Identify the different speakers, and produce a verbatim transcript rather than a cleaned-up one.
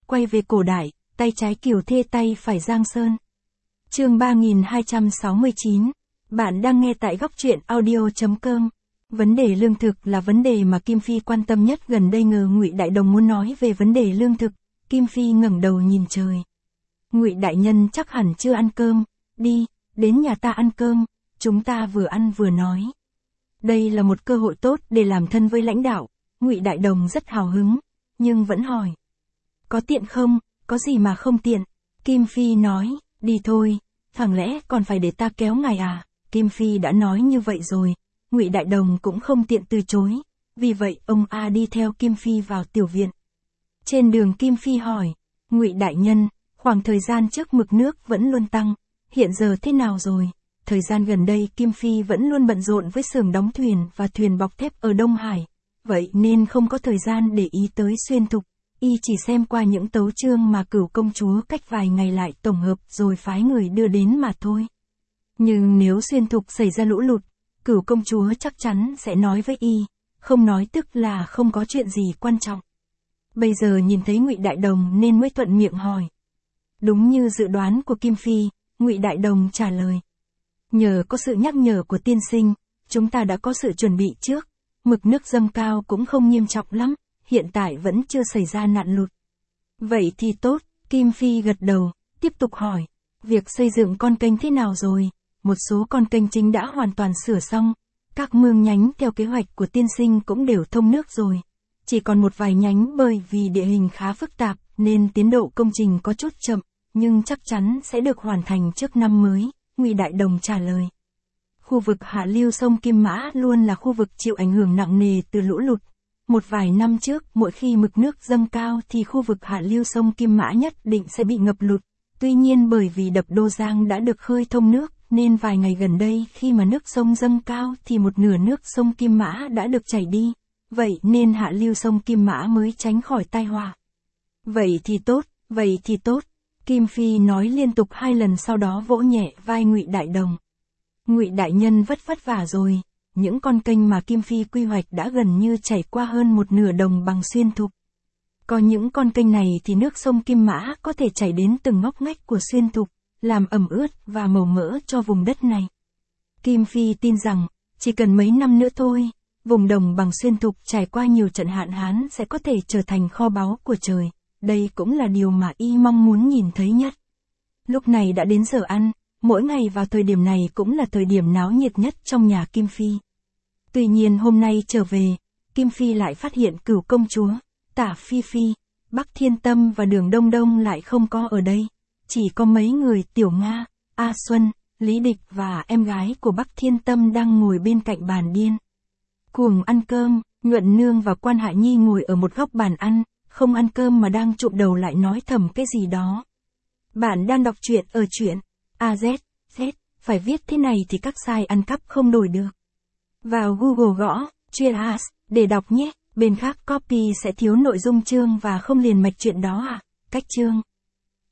Speaker 1: quay về cổ đại, tay trái Kiều Thê tay phải Giang Sơn. Chương ba nghìn hai trăm sáu mươi chín. Bạn đang nghe tại góc truyện audio chấm com. Vấn đề lương thực là vấn đề mà Kim Phi quan tâm nhất gần đây. Ngờ Ngụy Đại Đồng muốn nói về vấn đề lương thực. Kim Phi ngẩng đầu nhìn trời. Ngụy đại nhân chắc hẳn chưa ăn cơm, đi, đến nhà ta ăn cơm, chúng ta vừa ăn vừa nói. Đây là một cơ hội tốt để làm thân với lãnh đạo. Ngụy Đại Đồng rất hào hứng, nhưng vẫn hỏi. Có tiện không, có gì mà không tiện? Kim Phi nói, đi thôi, chẳng lẽ còn phải để ta kéo ngài à? Kim Phi đã nói như vậy rồi, Ngụy Đại Đồng cũng không tiện từ chối, vì vậy ông A đi theo Kim Phi vào tiểu viện. Trên đường Kim Phi hỏi, Ngụy đại nhân, khoảng thời gian trước mực nước vẫn luôn tăng, hiện giờ thế nào rồi? Thời gian gần đây Kim Phi vẫn luôn bận rộn với xưởng đóng thuyền và thuyền bọc thép ở Đông Hải, vậy nên không có thời gian để ý tới Xuyên Thục, y chỉ xem qua những tấu chương mà Cửu công chúa cách vài ngày lại tổng hợp rồi phái người đưa đến mà thôi. Nhưng nếu Xuyên Thục xảy ra lũ lụt, Cửu công chúa chắc chắn sẽ nói với y, không nói tức là không có chuyện gì quan trọng. Bây giờ nhìn thấy Ngụy Đại Đồng nên mới thuận miệng hỏi. Đúng như dự đoán của Kim Phi, Ngụy Đại Đồng trả lời. Nhờ có sự nhắc nhở của tiên sinh, chúng ta đã có sự chuẩn bị trước, mực nước dâng cao cũng không nghiêm trọng lắm, hiện tại vẫn chưa xảy ra nạn lụt. Vậy thì tốt, Kim Phi gật đầu, tiếp tục hỏi, việc xây dựng con kênh thế nào rồi? Một số con kênh chính đã hoàn toàn sửa xong, các mương nhánh theo kế hoạch của tiên sinh cũng đều thông nước rồi. Chỉ còn một vài nhánh bởi vì địa hình khá phức tạp nên tiến độ công trình có chút chậm, nhưng chắc chắn sẽ được hoàn thành trước năm mới, Ngụy Đại Đồng trả lời. Khu vực hạ lưu sông Kim Mã luôn là khu vực chịu ảnh hưởng nặng nề từ lũ lụt. Một vài năm trước, mỗi khi mực nước dâng cao thì khu vực hạ lưu sông Kim Mã nhất định sẽ bị ngập lụt. Tuy nhiên bởi vì đập Đô Giang đã được khơi thông nước, nên vài ngày gần đây khi mà nước sông dâng cao thì một nửa nước sông Kim Mã đã được chảy đi. Vậy nên hạ lưu sông Kim Mã mới tránh khỏi tai họa. Vậy thì tốt, vậy thì tốt. Kim Phi nói liên tục hai lần sau đó vỗ nhẹ vai Ngụy Đại Đồng. Ngụy đại nhân vất vất vả rồi, những con kênh mà Kim Phi quy hoạch đã gần như chảy qua hơn một nửa đồng bằng Xuyên Thục. Có những con kênh này thì nước sông Kim Mã có thể chảy đến từng ngóc ngách của Xuyên Thục, làm ẩm ướt và màu mỡ cho vùng đất này. Kim Phi tin rằng, chỉ cần mấy năm nữa thôi, vùng đồng bằng Xuyên Thục trải qua nhiều trận hạn hán sẽ có thể trở thành kho báu của trời. Đây cũng là điều mà y mong muốn nhìn thấy nhất. Lúc này đã đến giờ ăn, mỗi ngày vào thời điểm này cũng là thời điểm náo nhiệt nhất trong nhà Kim Phi. Tuy nhiên hôm nay trở về, Kim Phi lại phát hiện Cửu công chúa, Tả Phi Phi, Bắc Thiên Tâm và Đường Đông Đông lại không có ở đây. Chỉ có mấy người Tiểu Nga, A Xuân, Lý Địch và em gái của Bắc Thiên Tâm đang ngồi bên cạnh bàn điên. Cuồng ăn cơm, Nhuận Nương và Quan Hạ Nhi ngồi ở một góc bàn ăn, không ăn cơm mà đang chụm đầu lại nói thầm cái gì đó. Bạn đang đọc truyện ở truyện a zét, Z, phải viết thế này thì các site ăn cắp không đổi được. Vào Google gõ, truyện as, để đọc nhé, bên khác copy sẽ thiếu nội dung chương và không liền mạch chuyện đó à, cách chương.